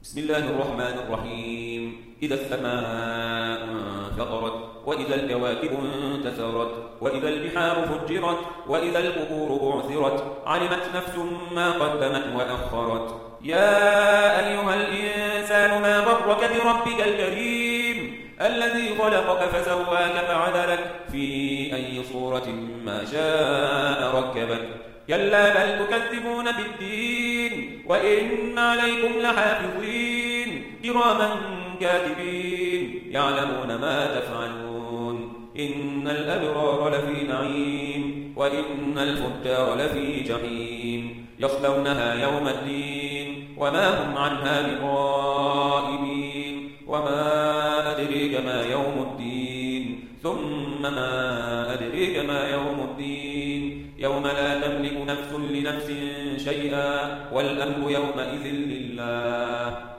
بسم الله الرحمن الرحيم. إذا السماء انفطرت وإذا الكواكب انتثرت وإذا البحار فجرت وإذا القبور بعثرت علمت نفس ما قدمت وأخرت. يا أيها الإنسان ما غرك بربك الكريم الذي خلقك فسواك فعدلك في أي صورة ما شاء ركبك. كلا بل تكذبون بالدين وإن عليكم لحافظين كراما كاتبين يعلمون ما تفعلون. إن الأبرار لفي نعيم وإن الفجار لفي جحيم يصلونها يوم الدين وما هم عنها بغائبين. وما أدريك ما يوم الدين ثم ما أدريك ما يوم الدين يوم لا تملك نفس لنفس شيئا والأمر يومئذ لله.